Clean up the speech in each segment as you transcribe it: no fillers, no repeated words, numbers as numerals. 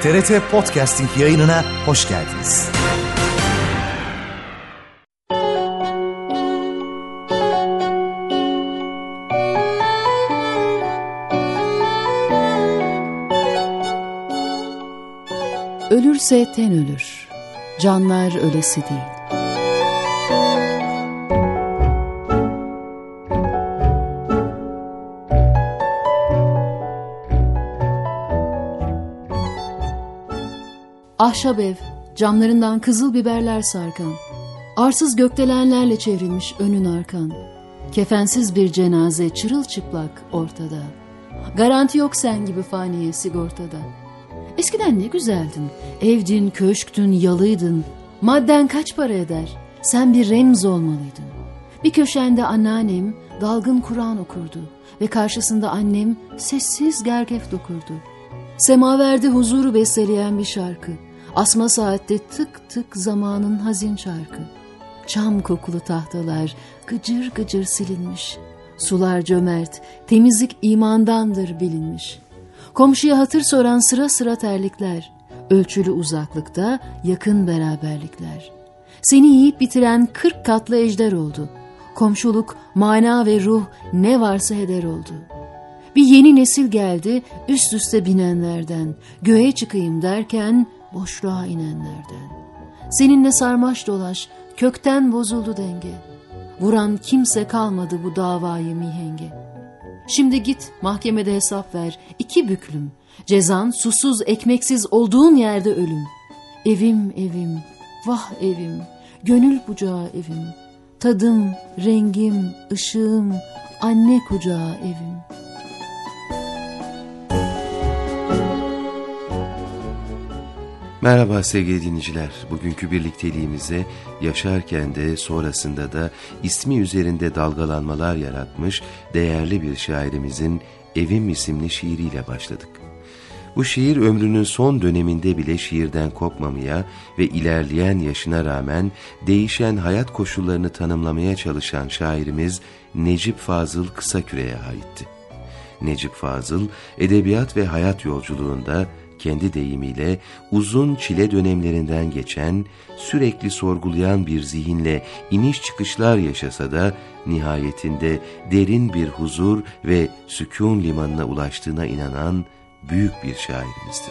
TRT Podcasting yayınına hoş geldiniz. Ölürse ten ölür, canlar ölesi değil. Ahşap ev, camlarından kızıl biberler sarkan, arsız gökdelenlerle çevrilmiş önün arkan, kefensiz bir cenaze çırılçıplak ortada. Garanti yok sen gibi faniye sigortada. Eskiden ne güzeldin, evdin, köşktün, yalıydın. Madden kaç para eder, sen bir remz olmalıydın. Bir köşende anneannem dalgın Kur'an okurdu ve karşısında annem sessiz gergef dokurdu. Semaverde huzuru besleyen bir şarkı, asma saatte tık tık zamanın hazin çarkı. Çam kokulu tahtalar gıcır gıcır silinmiş, sular cömert, temizlik imandandır bilinmiş. Komşuya hatır soran sıra sıra terlikler, ölçülü uzaklıkta yakın beraberlikler. Seni yiyip bitiren 40 katlı ejder oldu. Komşuluk, mana ve ruh ne varsa heder oldu. Bir yeni nesil geldi üst üste binenlerden, göğe çıkayım derken boşluğa inenlerden. Seninle sarmaş dolaş, kökten bozuldu denge. Vuran kimse kalmadı bu davayı mihenge. Şimdi git mahkemede hesap ver, 2 büklüm. Cezan susuz ekmeksiz olduğun yerde ölüm. Evim evim, vah evim, gönül bucağı evim. Tadım, rengim, ışığım, anne kucağı evim. Merhaba sevgili dinleyiciler. Bugünkü birlikteliğimize yaşarken de sonrasında da ismi üzerinde dalgalanmalar yaratmış değerli bir şairimizin Evim isimli şiiriyle başladık. Bu şiir ömrünün son döneminde bile şiirden kopmamaya ve ilerleyen yaşına rağmen değişen hayat koşullarını tanımlamaya çalışan şairimiz Necip Fazıl Kısaküre'ye aitti. Necip Fazıl, edebiyat ve hayat yolculuğunda kendi deyimiyle uzun çile dönemlerinden geçen, sürekli sorgulayan bir zihinle iniş çıkışlar yaşasa da nihayetinde derin bir huzur ve sükûn limanına ulaştığına inanan büyük bir şairimizdir.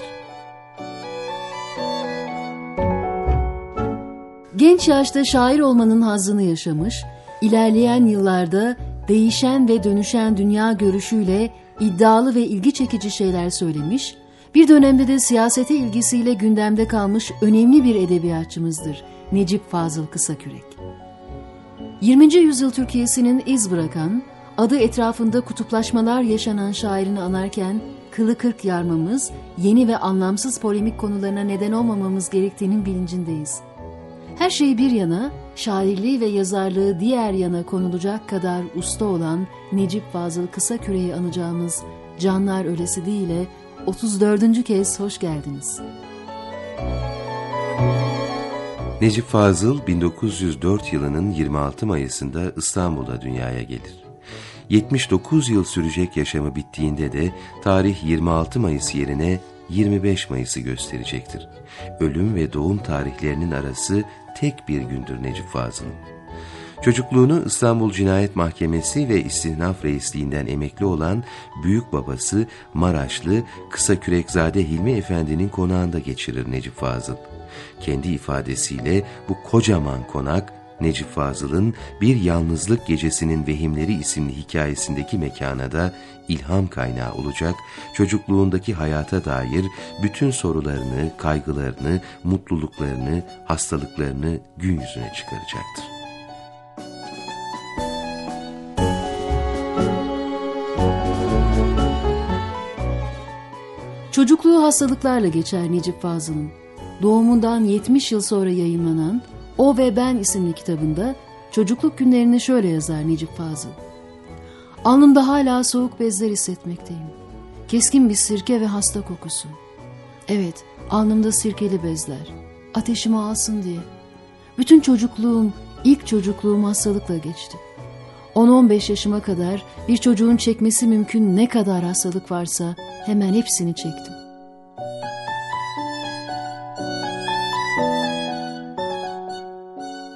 Genç yaşta şair olmanın hazzını yaşamış, ilerleyen yıllarda değişen ve dönüşen dünya görüşüyle iddialı ve ilgi çekici şeyler söylemiş, bir dönemde de siyasete ilgisiyle gündemde kalmış önemli bir edebiyatçımızdır Necip Fazıl Kısakürek. 20. yüzyıl Türkiye'sinin iz bırakan, adı etrafında kutuplaşmalar yaşanan şairini anarken kılı kırk yarmamız, yeni ve anlamsız polemik konularına neden olmamamız gerektiğinin bilincindeyiz. Her şey bir yana, şairliği ve yazarlığı diğer yana konulacak kadar usta olan Necip Fazıl Kısakürek'i anacağımız Canlar Ölesi Değil'e 34. kez hoş geldiniz. Necip Fazıl 1904 yılının 26 Mayıs'ında İstanbul'da dünyaya gelir. 79 yıl sürecek yaşamı bittiğinde de tarih 26 Mayıs yerine 25 Mayıs'ı gösterecektir. Ölüm ve doğum tarihlerinin arası tek bir gündür Necip Fazıl'ın. Çocukluğunu İstanbul Cinayet Mahkemesi ve İstihnaf Reisliğinden emekli olan büyük babası Maraşlı Kısakürekzade Hilmi Efendi'nin konağında geçirir Necip Fazıl. Kendi ifadesiyle bu kocaman konak, Necip Fazıl'ın Bir Yalnızlık Gecesinin Vehimleri isimli hikayesindeki mekana da ilham kaynağı olacak, çocukluğundaki hayata dair bütün sorularını, kaygılarını, mutluluklarını, hastalıklarını gün yüzüne çıkaracaktır. Çocukluğu hastalıklarla geçer Necip Fazıl'ın. Doğumundan 70 yıl sonra yayımlanan O ve Ben isimli kitabında çocukluk günlerini şöyle yazar Necip Fazıl. Alnımda hala soğuk bezler hissetmekteyim. Keskin bir sirke ve hasta kokusu. Evet, alnımda sirkeli bezler. Ateşimi alsın diye. Bütün çocukluğum, ilk çocukluğum hastalıkla geçti. 10-15 yaşıma kadar bir çocuğun çekmesi mümkün ne kadar hastalık varsa hemen hepsini çektim.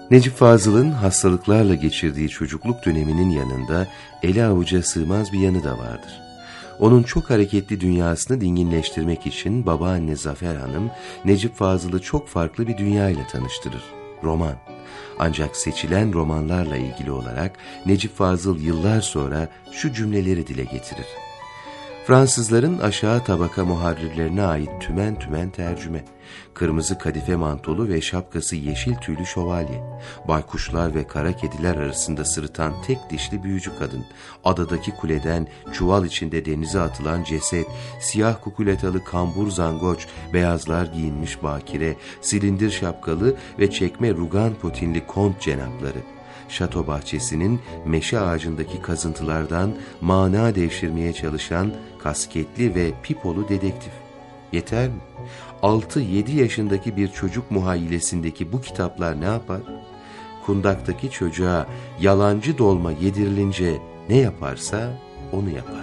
Necip Fazıl'ın hastalıklarla geçirdiği çocukluk döneminin yanında ele avuca sığmaz bir yanı da vardır. Onun çok hareketli dünyasını dinginleştirmek için babaanne Zafer Hanım, Necip Fazıl'ı çok farklı bir dünyayla tanıştırır. Roman. Ancak seçilen romanlarla ilgili olarak Necip Fazıl yıllar sonra şu cümleleri dile getirir. Fransızların aşağı tabaka muharrirlerine ait tümen tümen tercüme, kırmızı kadife mantolu ve şapkası yeşil tüylü şövalye, baykuşlar ve kara kediler arasında sırıtan tek dişli büyücü kadın, adadaki kuleden çuval içinde denize atılan ceset, siyah kukuletalı kambur zangoç, beyazlar giyinmiş bakire, silindir şapkalı ve çekme rugan potinli kont cenapları, şato bahçesinin meşe ağacındaki kazıntılardan mana devşirmeye çalışan kasketli ve pipolu dedektif. Yeter mi? 6-7 yaşındaki bir çocuk muhayyilesindeki bu kitaplar ne yapar? Kundaktaki çocuğa yalancı dolma yedirilince ne yaparsa onu yapar.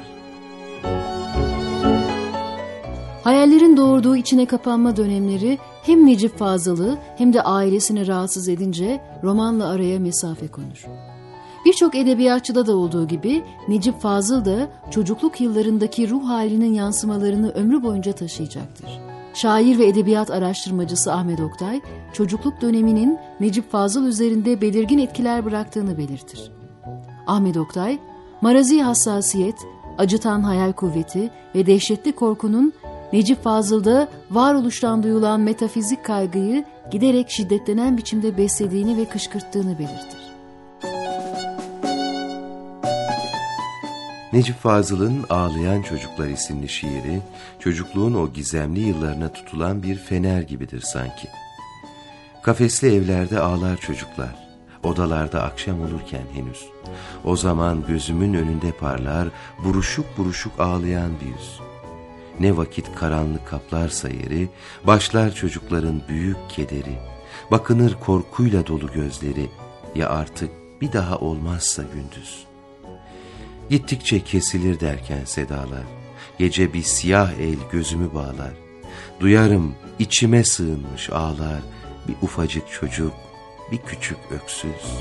Hayallerin doğurduğu içine kapanma dönemleri hem Necip Fazıl'ı hem de ailesini rahatsız edince romanla araya mesafe konur. Birçok edebiyatçıda da olduğu gibi Necip Fazıl da çocukluk yıllarındaki ruh halinin yansımalarını ömrü boyunca taşıyacaktır. Şair ve edebiyat araştırmacısı Ahmet Oktay, çocukluk döneminin Necip Fazıl üzerinde belirgin etkiler bıraktığını belirtir. Ahmet Oktay, marazi hassasiyet, acıtan hayal kuvveti ve dehşetli korkunun Necip Fazıl'da varoluştan duyulan metafizik kaygıyı giderek şiddetlenen biçimde beslediğini ve kışkırttığını belirtir. Necip Fazıl'ın Ağlayan Çocuklar isimli şiiri, çocukluğun o gizemli yıllarına tutulan bir fener gibidir sanki. Kafesli evlerde ağlar çocuklar, odalarda akşam olurken henüz. O zaman gözümün önünde parlar, buruşuk buruşuk ağlayan bir yüz. Ne vakit karanlık kaplarsa yeri, başlar çocukların büyük kederi. Bakınır korkuyla dolu gözleri, ya artık bir daha olmazsa gündüz. Gittikçe kesilir derken sedalar, gece bir siyah el gözümü bağlar. Duyarım içime sığınmış ağlar, bir ufacık çocuk, bir küçük öksüz.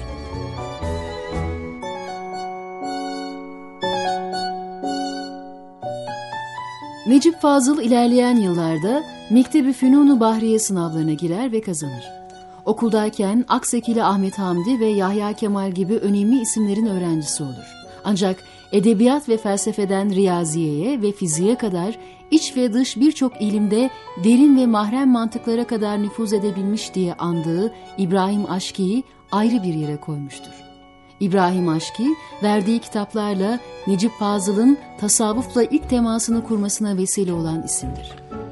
Necip Fazıl ilerleyen yıllarda Mektebi Fünun-u Bahriye sınavlarına girer ve kazanır. Okuldayken Aksekili Ahmet Hamdi ve Yahya Kemal gibi önemli isimlerin öğrencisi olur. Ancak edebiyat ve felsefeden riyaziyeye ve fiziğe kadar iç ve dış birçok ilimde derin ve mahrem mantıklara kadar nüfuz edebilmiş diye andığı İbrahim Aşki'yi ayrı bir yere koymuştur. İbrahim Aşki, verdiği kitaplarla Necip Fazıl'ın tasavvufla ilk temasını kurmasına vesile olan isimdir.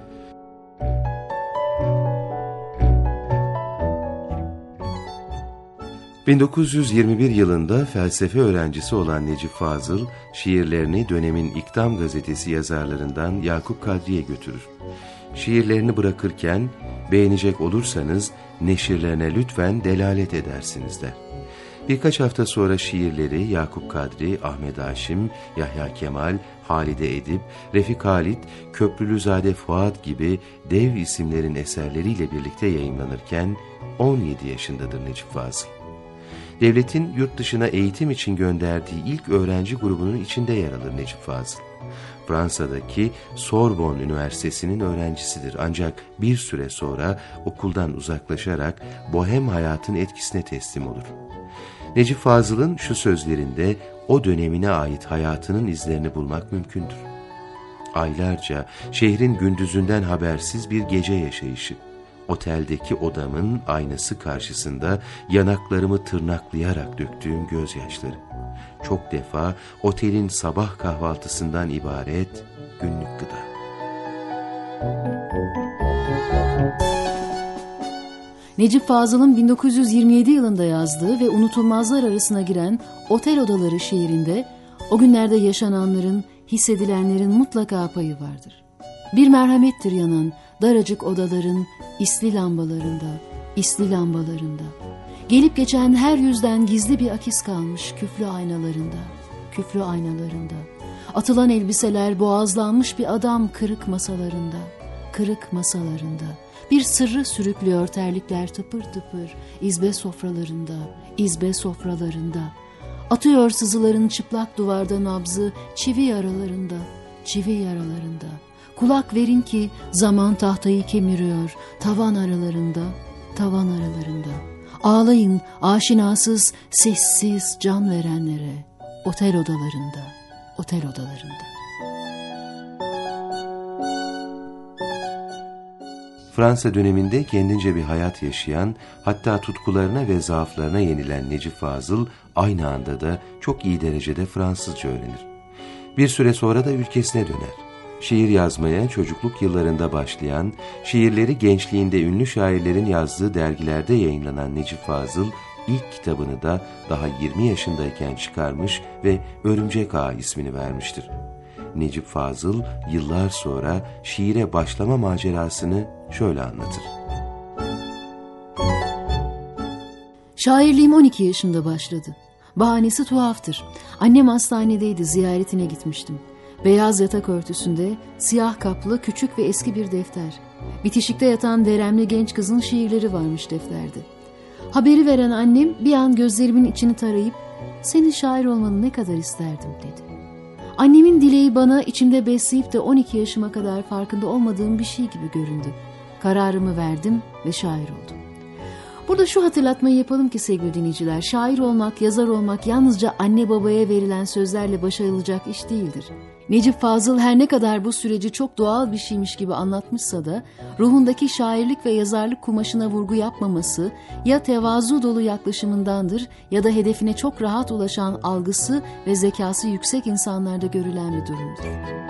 ...1921 yılında felsefe öğrencisi olan Necip Fazıl, şiirlerini dönemin İktam gazetesi yazarlarından Yakup Kadri'ye götürür. Şiirlerini bırakırken, beğenecek olursanız neşirlerine lütfen delalet edersiniz der. Birkaç hafta sonra şiirleri Yakup Kadri, Ahmet Haşim, Yahya Kemal, Halide Edip, Refik Halit, Köprülüzade Fuat gibi dev isimlerin eserleriyle birlikte yayımlanırken 17 yaşındadır Necip Fazıl. Devletin yurt dışına eğitim için gönderdiği ilk öğrenci grubunun içinde yer alır Necip Fazıl. Fransa'daki Sorbonne Üniversitesi'nin öğrencisidir ancak bir süre sonra okuldan uzaklaşarak bohem hayatın etkisine teslim olur. Necip Fazıl'ın şu sözlerinde o dönemine ait hayatının izlerini bulmak mümkündür. Aylarca şehrin gündüzünden habersiz bir gece yaşayışı. Oteldeki odamın aynası karşısında yanaklarımı tırnaklayarak döktüğüm gözyaşları. Çok defa otelin sabah kahvaltısından ibaret günlük gıda. Necip Fazıl'ın 1927 yılında yazdığı ve unutulmazlar arasına giren Otel Odaları şiirinde o günlerde yaşananların, hissedilenlerin mutlaka payı vardır. Bir merhamettir yanan daracık odaların isli lambalarında. Gelip geçen her yüzden gizli bir akis kalmış küflü aynalarında. Atılan elbiseler boğazlanmış bir adam kırık masalarında. bir sırrı sürüklüyor terlikler tıpır tıpır, izbe sofralarında, izbe sofralarında. Atıyor sızıların çıplak duvarda nabzı, çivi yaralarında, çivi yaralarında. Kulak verin ki zaman tahtayı kemiriyor, tavan aralarında, tavan aralarında. Ağlayın aşinasız, sessiz can verenlere, otel odalarında, otel odalarında. Fransa döneminde kendince bir hayat yaşayan, hatta tutkularına ve zaaflarına yenilen Necip Fazıl, aynı anda da çok iyi derecede Fransızca öğrenir. Bir süre sonra da ülkesine döner. Şiir yazmaya çocukluk yıllarında başlayan, şiirleri gençliğinde ünlü şairlerin yazdığı dergilerde yayınlanan Necip Fazıl, ilk kitabını da daha 20 yaşındayken çıkarmış ve Örümcek Ağa ismini vermiştir. Necip Fazıl yıllar sonra şiire başlama macerasını şöyle anlatır. Şairliğim 12 yaşında başladı. Bahanesi tuhaftır. Annem hastanedeydi, ziyaretine gitmiştim. Beyaz yatak örtüsünde siyah kaplı küçük ve eski bir defter. Bitişikte yatan veremli genç kızın şiirleri varmış defterde. Haberi veren annem bir an gözlerimin içini tarayıp "Senin şair olmanı ne kadar isterdim" dedi. Annemin dileği bana içimde besleyip de 12 yaşıma kadar farkında olmadığım bir şey gibi göründü. Kararımı verdim ve şair oldum. Burada şu hatırlatmayı yapalım ki sevgili dinleyiciler, şair olmak, yazar olmak yalnızca anne babaya verilen sözlerle başarılacak iş değildir. Necip Fazıl her ne kadar bu süreci çok doğal bir şeymiş gibi anlatmışsa da ruhundaki şairlik ve yazarlık kumaşına vurgu yapmaması ya tevazu dolu yaklaşımındandır ya da hedefine çok rahat ulaşan algısı ve zekası yüksek insanlarda görülen bir durumdur.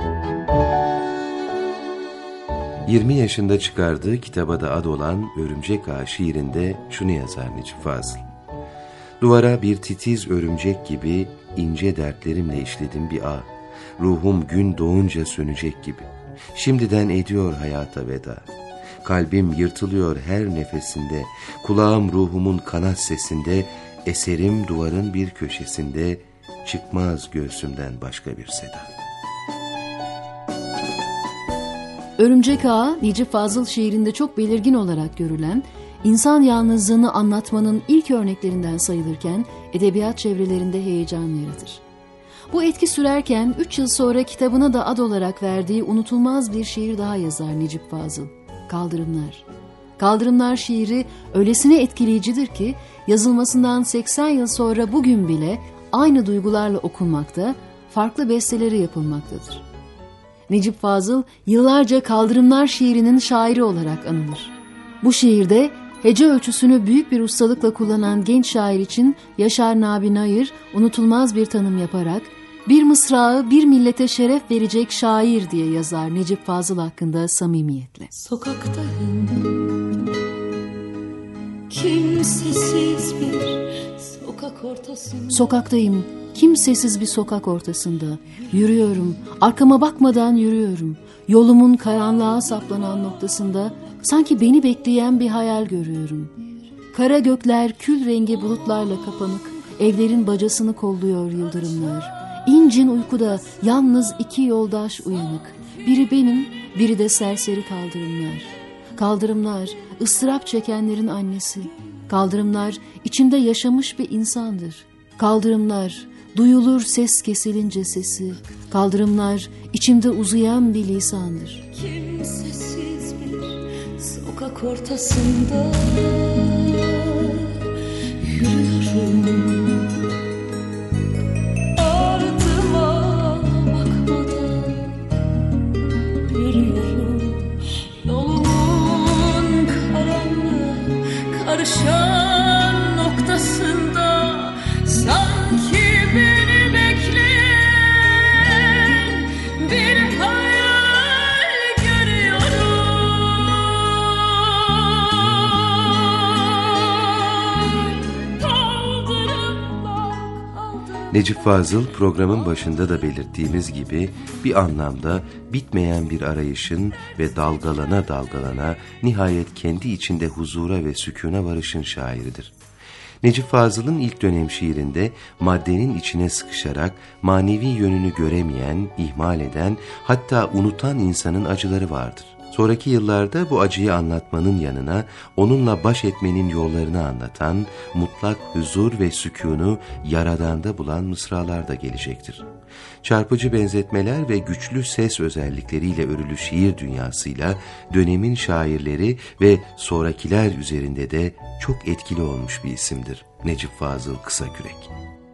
20 yaşında çıkardığı kitaba da ad olan Örümcek Ağa şiirinde şunu yazar Necip Fazıl. Duvara bir titiz örümcek gibi ince dertlerimle işledim bir ağ. Ruhum gün doğunca sönecek gibi. Şimdiden ediyor hayata veda. Kalbim yırtılıyor her nefesinde. Kulağım ruhumun kanat sesinde. Eserim duvarın bir köşesinde. Çıkmaz göğsümden başka bir seda. Örümcek Ağa, Necip Fazıl şiirinde çok belirgin olarak görülen, insan yalnızlığını anlatmanın ilk örneklerinden sayılırken edebiyat çevrelerinde heyecan yaratır. Bu etki sürerken 3 yıl sonra kitabına da ad olarak verdiği unutulmaz bir şiir daha yazar Necip Fazıl, Kaldırımlar. Kaldırımlar şiiri öylesine etkileyicidir ki yazılmasından 80 yıl sonra bugün bile aynı duygularla okunmakta, farklı besteleri yapılmaktadır. Necip Fazıl yıllarca Kaldırımlar şiirinin şairi olarak anılır. Bu şiirde hece ölçüsünü büyük bir ustalıkla kullanan genç şair için Yaşar Nabi Nayır unutulmaz bir tanım yaparak bir mısrağı bir millete şeref verecek şair diye yazar Necip Fazıl hakkında samimiyetle. Sokaktayım, kimsesiz bir sokak ortasında. Sokaktayım, kimsesiz bir sokak ortasında. Yürüyorum, arkama bakmadan yürüyorum. Yolumun karanlığa saplanan noktasında sanki beni bekleyen bir hayal görüyorum. Kara gökler kül rengi bulutlarla kapanık, evlerin bacasını kolluyor yıldırımlar. İncin uykuda yalnız 2 yoldaş uyanık. Biri benim, biri de serseri kaldırımlar. Kaldırımlar, ıstırap çekenlerin annesi. Kaldırımlar, içimde yaşamış bir insandır. Kaldırımlar, duyulur ses kesilince sesi. Kaldırımlar, içimde uzayan bir lisandır. Kimsesiz bir sokak ortasında yürüyorum. Ardıma bakmadan yürüyorum. Yolumun karanlığı karışan noktasında sanki beni bekleyen bir hayal görüyorum. Kaldırımlar. Necip Fazıl programın başında da belirttiğimiz gibi bir anlamda bitmeyen bir arayışın ve dalgalana dalgalana nihayet kendi içinde huzura ve sükûna varışın şairidir. Necip Fazıl'ın ilk dönem şiirinde maddenin içine sıkışarak manevi yönünü göremeyen, ihmal eden, hatta unutan insanın acıları vardır. Sonraki yıllarda bu acıyı anlatmanın yanına onunla baş etmenin yollarını anlatan, mutlak huzur ve sükûnu Yaradan'da bulan mısralar da gelecektir. Çarpıcı benzetmeler ve güçlü ses özellikleriyle örülü şiir dünyasıyla dönemin şairleri ve sonrakiler üzerinde de çok etkili olmuş bir isimdir Necip Fazıl Kısakürek.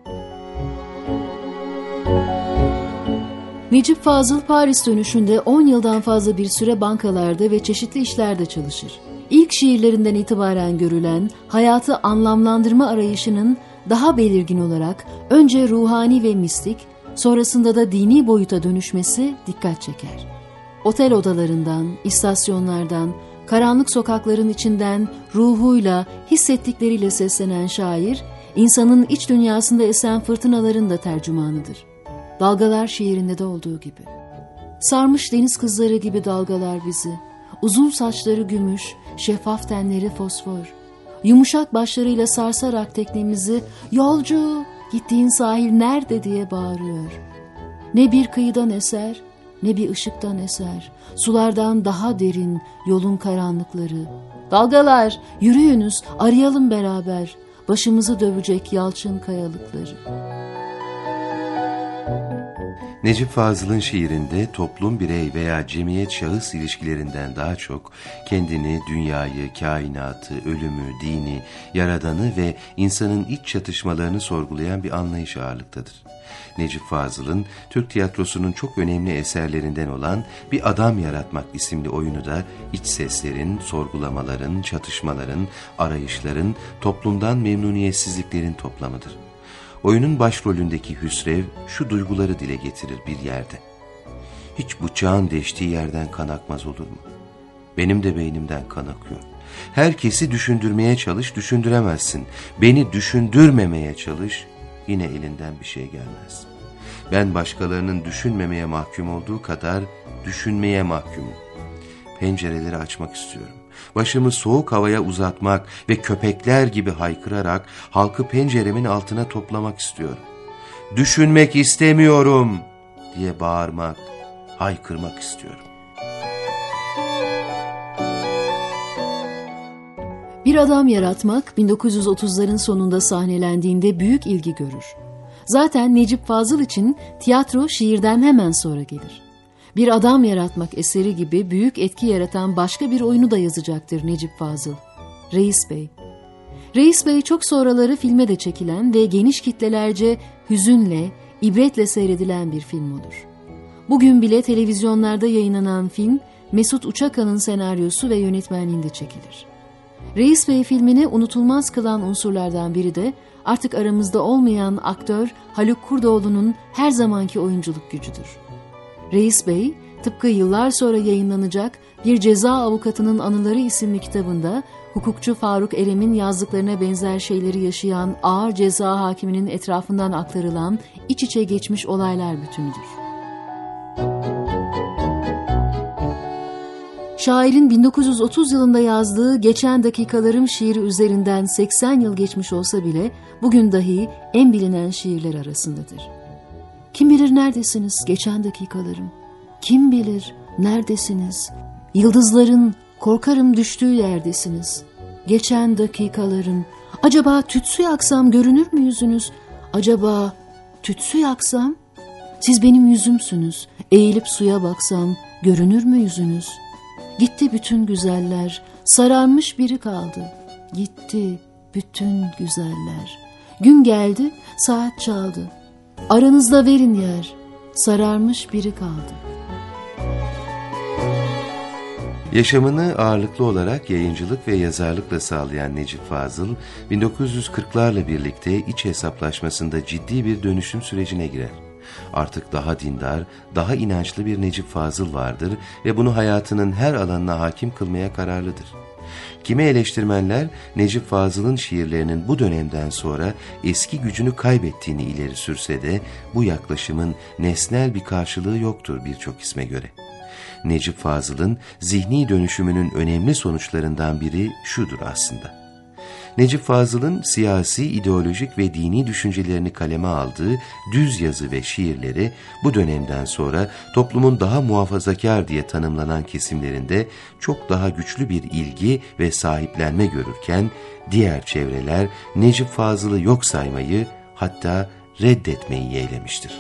Necip Fazıl Paris dönüşünde 10 yıldan fazla bir süre bankalarda ve çeşitli işlerde çalışır. İlk şiirlerinden itibaren görülen hayatı anlamlandırma arayışının daha belirgin olarak önce ruhani ve mistik, sonrasında da dini boyuta dönüşmesi dikkat çeker. Otel odalarından, istasyonlardan, karanlık sokakların içinden ruhuyla, hissettikleriyle seslenen şair, insanın iç dünyasında esen fırtınaların da tercümanıdır. Dalgalar şiirinde de olduğu gibi. Sarmış deniz kızları gibi dalgalar bizi, uzun saçları gümüş, şeffaf tenleri fosfor, yumuşak başlarıyla sarsarak teknemizi, yolcu, gittiğin sahil nerede diye bağırıyor. Ne bir kıyıdan eser, ne bir ışıktan eser, sulardan daha derin yolun karanlıkları. Dalgalar, yürüyünüz, arayalım beraber, başımızı dövecek yalçın kayalıkları. Necip Fazıl'ın şiirinde toplum, birey veya cemiyet şahıs ilişkilerinden daha çok kendini, dünyayı, kainatı, ölümü, dini, yaradanı ve insanın iç çatışmalarını sorgulayan bir anlayış ağırlıktadır. Necip Fazıl'ın Türk tiyatrosunun çok önemli eserlerinden olan Bir Adam Yaratmak isimli oyunu da iç seslerin, sorgulamaların, çatışmaların, arayışların, toplumdan memnuniyetsizliklerin toplamıdır. Oyunun başrolündeki Hüsrev şu duyguları dile getirir bir yerde. Hiç bıçağın deştiği yerden kan akmaz olur mu? Benim de beynimden kan akıyor. Herkesi düşündürmeye çalış, düşündüremezsin. Beni düşündürmemeye çalış, yine elinden bir şey gelmez. Ben başkalarının düşünmemeye mahkum olduğu kadar düşünmeye mahkumum. Pencereleri açmak istiyorum. Başımı soğuk havaya uzatmak ve köpekler gibi haykırarak halkı penceremin altına toplamak istiyorum. Düşünmek istemiyorum diye bağırmak, haykırmak istiyorum. Bir Adam Yaratmak 1930'ların sonunda sahnelendiğinde büyük ilgi görür. Zaten Necip Fazıl için tiyatro şiirden hemen sonra gelir. Bir Adam Yaratmak eseri gibi büyük etki yaratan başka bir oyunu da yazacaktır Necip Fazıl. Reis Bey. Reis Bey çok sonraları filme de çekilen ve geniş kitlelerce hüzünle, ibretle seyredilen bir film olur. Bugün bile televizyonlarda yayınlanan film, Mesut Uçakan'ın senaryosu ve yönetmenliğinde çekilir. Reis Bey filmini unutulmaz kılan unsurlardan biri de artık aramızda olmayan aktör Haluk Kurdoğlu'nun her zamanki oyunculuk gücüdür. Reis Bey, tıpkı yıllar sonra yayınlanacak Bir Ceza Avukatının Anıları isimli kitabında hukukçu Faruk Erem'in yazdıklarına benzer şeyleri yaşayan ağır ceza hakiminin etrafından aktarılan iç içe geçmiş olaylar bütünüdür. Şairin 1930 yılında yazdığı Geçen Dakikalarım şiiri üzerinden 80 yıl geçmiş olsa bile bugün dahi en bilinen şiirler arasındadır. Kim bilir neredesiniz geçen dakikalarım? Kim bilir neredesiniz? Yıldızların korkarım düştüğü yerdesiniz. Geçen dakikalarım. Acaba tütsü yaksam görünür mü yüzünüz? Acaba tütsü yaksam? Siz benim yüzümsünüz. Eğilip suya baksam görünür mü yüzünüz? Gitti bütün güzeller. Sararmış biri kaldı. Gitti bütün güzeller. Gün geldi, saat çaldı. Aranızda verin yer, sararmış biri kaldı. Yaşamını ağırlıklı olarak yayıncılık ve yazarlıkla sağlayan Necip Fazıl, 1940'larla birlikte iç hesaplaşmasında ciddi bir dönüşüm sürecine girer. Artık daha dindar, daha inançlı bir Necip Fazıl vardır ve bunu hayatının her alanına hakim kılmaya kararlıdır. Kimi eleştirmenler Necip Fazıl'ın şiirlerinin bu dönemden sonra eski gücünü kaybettiğini ileri sürse de bu yaklaşımın nesnel bir karşılığı yoktur birçok isme göre. Necip Fazıl'ın zihni dönüşümünün önemli sonuçlarından biri şudur aslında. Necip Fazıl'ın siyasi, ideolojik ve dini düşüncelerini kaleme aldığı düz yazı ve şiirleri bu dönemden sonra toplumun daha muhafazakar diye tanımlanan kesimlerinde çok daha güçlü bir ilgi ve sahiplenme görürken, diğer çevreler Necip Fazıl'ı yok saymayı, hatta reddetmeyi yeğlemiştir.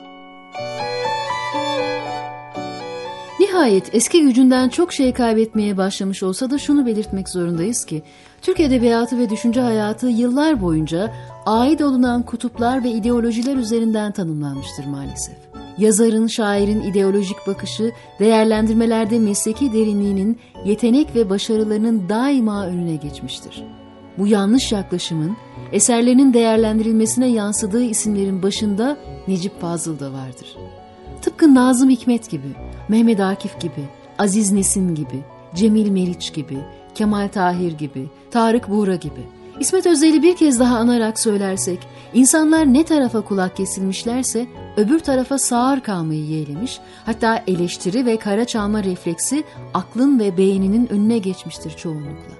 Nihayet eski gücünden çok şey kaybetmeye başlamış olsa da şunu belirtmek zorundayız ki, Türk edebiyatı ve düşünce hayatı yıllar boyunca ait olunan kutuplar ve ideolojiler üzerinden tanımlanmıştır maalesef. Yazarın, şairin ideolojik bakışı, değerlendirmelerde mesleki derinliğinin, yetenek ve başarılarının daima önüne geçmiştir. Bu yanlış yaklaşımın, eserlerinin değerlendirilmesine yansıdığı isimlerin başında Necip Fazıl da vardır. Tıpkı Nazım Hikmet gibi, Mehmet Akif gibi, Aziz Nesin gibi, Cemil Meriç gibi, Kemal Tahir gibi, Tarık Buğra gibi. İsmet Özel'i bir kez daha anarak söylersek, insanlar ne tarafa kulak kesilmişlerse öbür tarafa sağır kalmayı yeğlemiş, hatta eleştiri ve kara çalma refleksi aklın ve beyninin önüne geçmiştir çoğunlukla.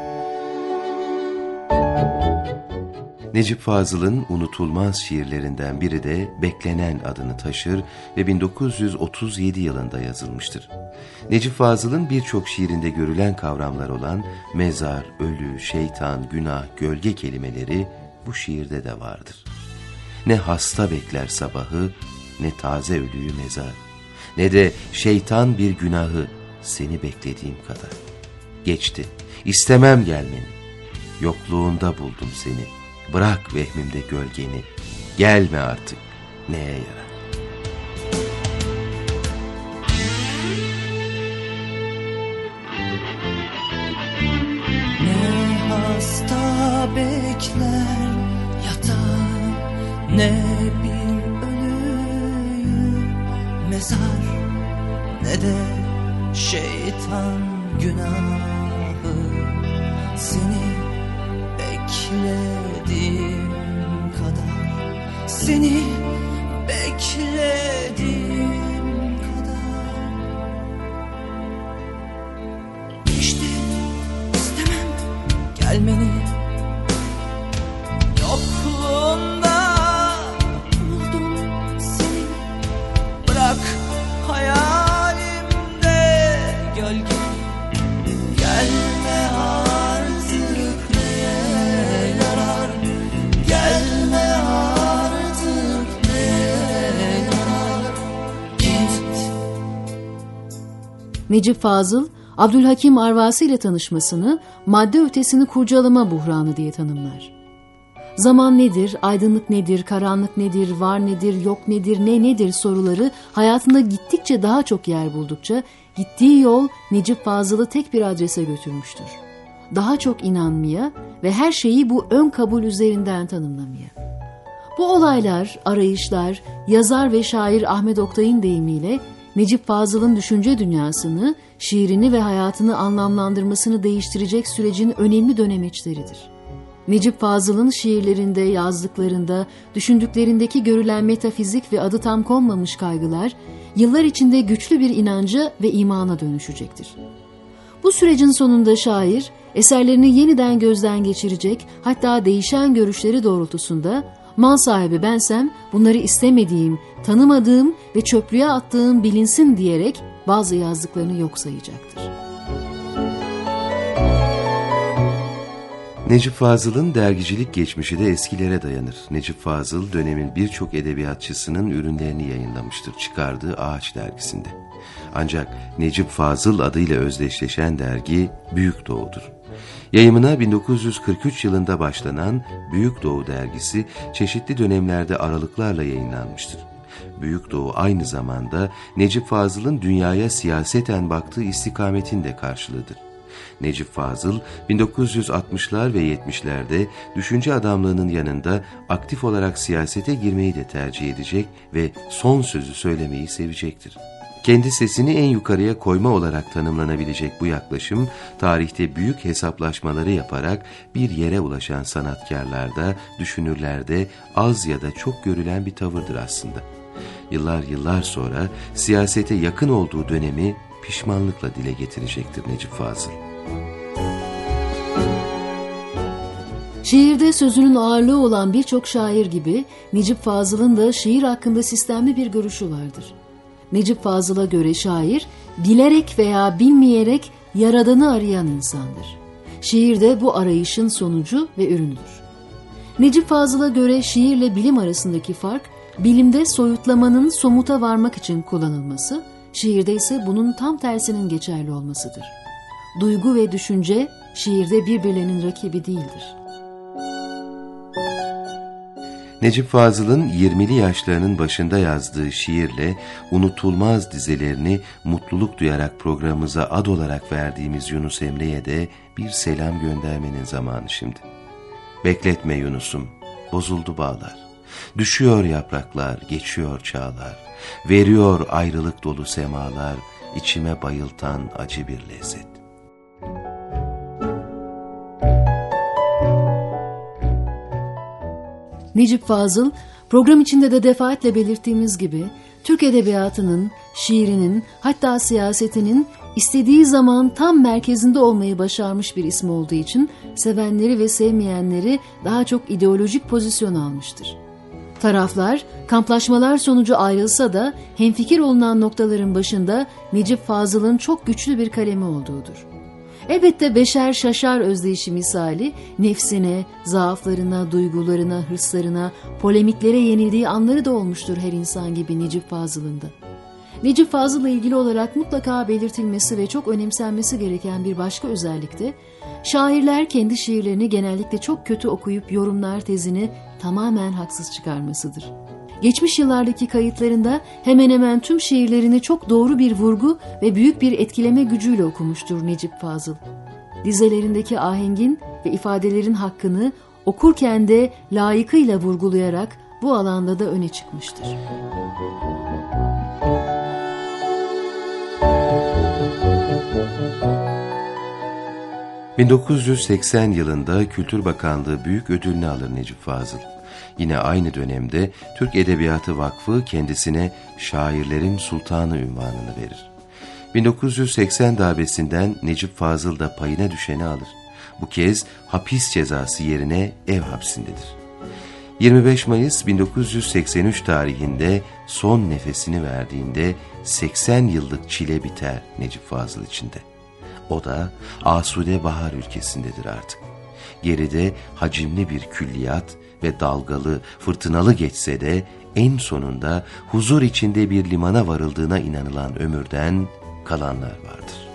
Necip Fazıl'ın unutulmaz şiirlerinden biri de Beklenen adını taşır ve 1937 yılında yazılmıştır. Necip Fazıl'ın birçok şiirinde görülen kavramlar olan mezar, ölü, şeytan, günah, gölge kelimeleri bu şiirde de vardır. Ne hasta bekler sabahı, ne taze ölüyü mezar, ne de şeytan bir günahı seni beklediğim kadar. Geçti, istemem gelmeni, yokluğunda buldum seni. Bırak vehmimde gölgeni, gelme artık, neye yarar? Ne hasta bekler yatağı, ne bir ölüyü mezar, ne de şeytan günahı seni beklediğim kadar, seni beklediğim kadar. İşte istemem gelmeni, yokluğunda buldum seni. Bırak hayalimde gölgeni, gelme artık. Necip Fazıl, Abdülhakim Arvasi ile tanışmasını madde ötesini kurcalama buhranı diye tanımlar. Zaman nedir, aydınlık nedir, karanlık nedir, var nedir, yok nedir, ne nedir soruları hayatında gittikçe daha çok yer buldukça gittiği yol Necip Fazıl'ı tek bir adrese götürmüştür. Daha çok inanmaya ve her şeyi bu ön kabul üzerinden tanımlamaya. Bu olaylar, arayışlar, yazar ve şair Ahmet Oktay'ın deyimiyle Necip Fazıl'ın düşünce dünyasını, şiirini ve hayatını anlamlandırmasını değiştirecek sürecin önemli dönemeçleridir. Necip Fazıl'ın şiirlerinde, yazdıklarında, düşündüklerindeki görülen metafizik ve adı tam konmamış kaygılar, yıllar içinde güçlü bir inanca ve imana dönüşecektir. Bu sürecin sonunda şair, eserlerini yeniden gözden geçirecek, hatta değişen görüşleri doğrultusunda, mal sahibi bensem, bunları istemediğim, tanımadığım ve çöplüğe attığım bilinsin diyerek bazı yazdıklarını yok sayacaktır. Necip Fazıl'ın dergicilik geçmişi de eskilere dayanır. Necip Fazıl dönemin birçok edebiyatçısının ürünlerini yayınlamıştır çıkardığı Ağaç dergisinde. Ancak Necip Fazıl adıyla özdeşleşen dergi Büyük Doğu'dur. Yayımına 1943 yılında başlanan Büyük Doğu dergisi çeşitli dönemlerde aralıklarla yayınlanmıştır. Büyük Doğu aynı zamanda Necip Fazıl'ın dünyaya siyaseten baktığı istikametin de karşılığıdır. Necip Fazıl 1960'lar ve 70'lerde düşünce adamlığının yanında aktif olarak siyasete girmeyi de tercih edecek ve son sözü söylemeyi sevecektir. Kendi sesini en yukarıya koyma olarak tanımlanabilecek bu yaklaşım, tarihte büyük hesaplaşmaları yaparak bir yere ulaşan sanatkarlarda, düşünürlerde az ya da çok görülen bir tavırdır aslında. Yıllar sonra siyasete yakın olduğu dönemi pişmanlıkla dile getirecektir Necip Fazıl. Şiirde sözünün ağırlığı olan birçok şair gibi Necip Fazıl'ın da şiir hakkında sistemli bir görüşü vardır. Necip Fazıl'a göre şair, bilerek veya bilmeyerek yaradanı arayan insandır. Şiir de bu arayışın sonucu ve ürünüdür. Necip Fazıl'a göre şiirle bilim arasındaki fark, bilimde soyutlamanın somuta varmak için kullanılması, şiirde ise bunun tam tersinin geçerli olmasıdır. Duygu ve düşünce şiirde birbirlerinin rakibi değildir. Necip Fazıl'ın 20'li yaşlarının başında yazdığı şiirle unutulmaz dizelerini mutluluk duyarak programımıza ad olarak verdiğimiz Yunus Emre'ye de bir selam göndermenin zamanı şimdi. Bekletme Yunus'um, bozuldu bağlar. Düşüyor yapraklar, geçiyor çağlar. Veriyor ayrılık dolu semalar, içime bayıltan acı bir lezzet. Necip Fazıl, program içinde de defaatle belirttiğimiz gibi, Türk edebiyatının, şiirinin, hatta siyasetinin istediği zaman tam merkezinde olmayı başarmış bir isim olduğu için sevenleri ve sevmeyenleri daha çok ideolojik pozisyon almıştır. Taraflar, kamplaşmalar sonucu ayrılsa da hemfikir olunan noktaların başında Necip Fazıl'ın çok güçlü bir kalemi olduğudur. Elbette beşer şaşar özdeyişi misali nefsine, zaaflarına, duygularına, hırslarına, polemiklere yenildiği anları da olmuştur her insan gibi Necip Fazıl'ın da. Necip Fazıl'la ilgili olarak mutlaka belirtilmesi ve çok önemsenmesi gereken bir başka özellik de, şairler kendi şiirlerini genellikle çok kötü okuyup yorumlar tezini tamamen haksız çıkarmasıdır. Geçmiş yıllardaki kayıtlarında hemen hemen tüm şiirlerini çok doğru bir vurgu ve büyük bir etkileme gücüyle okumuştur Necip Fazıl. Dizelerindeki ahengin ve ifadelerin hakkını okurken de layıkıyla vurgulayarak bu alanda da öne çıkmıştır. ...1980 yılında Kültür Bakanlığı büyük ödülünü alır Necip Fazıl. Yine aynı dönemde Türk Edebiyatı Vakfı kendisine şairlerin sultanı unvanını verir. 1980 darbesinden Necip Fazıl da payına düşeni alır. Bu kez hapis cezası yerine ev hapsindedir. 25 Mayıs 1983 tarihinde son nefesini verdiğinde 80 yıllık çile biter Necip Fazıl içinde. O da asude bahar ülkesindedir artık. Geride hacimli bir külliyat ve dalgalı, fırtınalı geçse de en sonunda huzur içinde bir limana varıldığına inanılan ömürden kalanlar vardır.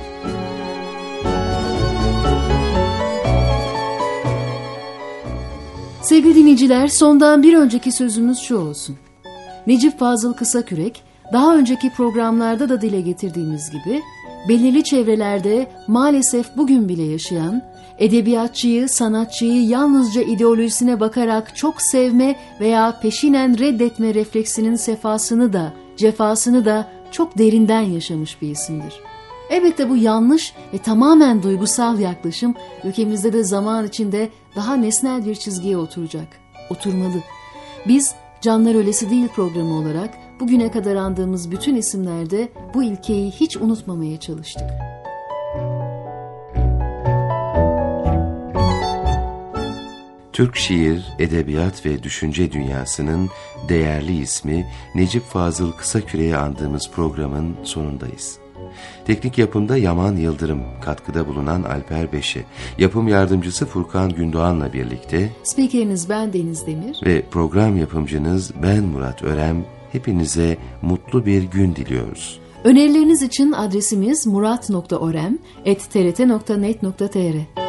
Sevgili dinleyiciler, sondan bir önceki sözümüz şu olsun. Necip Fazıl Kısakürek, daha önceki programlarda da dile getirdiğimiz gibi, belirli çevrelerde maalesef bugün bile yaşayan, edebiyatçıyı, sanatçıyı yalnızca ideolojisine bakarak çok sevme veya peşinen reddetme refleksinin sefasını da, cefasını da çok derinden yaşamış bir isimdir. Elbette bu yanlış ve tamamen duygusal yaklaşım ülkemizde de zaman içinde daha nesnel bir çizgiye oturacak, oturmalı. Biz Canlar Ölesi Değil programı olarak bugüne kadar andığımız bütün isimlerde bu ilkeyi hiç unutmamaya çalıştık. Türk şiir, edebiyat ve düşünce dünyasının değerli ismi Necip Fazıl Kısakürek'i andığımız programın sonundayız. Teknik yapımda Yaman Yıldırım, katkıda bulunan Alper Beşe, yapım yardımcısı Furkan Gündoğan'la birlikte Spikeriniz ben Deniz Demir ve program yapımcınız ben Murat Örem, hepinize mutlu bir gün diliyoruz. Önerileriniz için adresimiz murat.orem@trt.net.tr.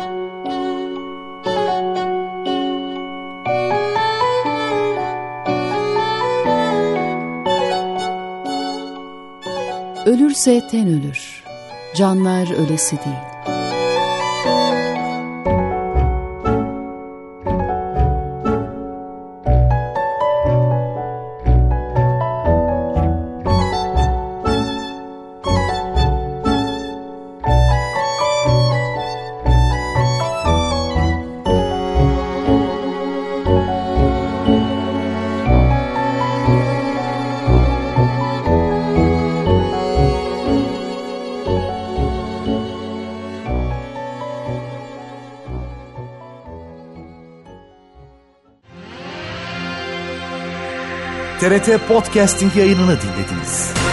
Ölürse ten ölür, canlar ölesi değil. TRT Podcasting yayınını dinlediniz.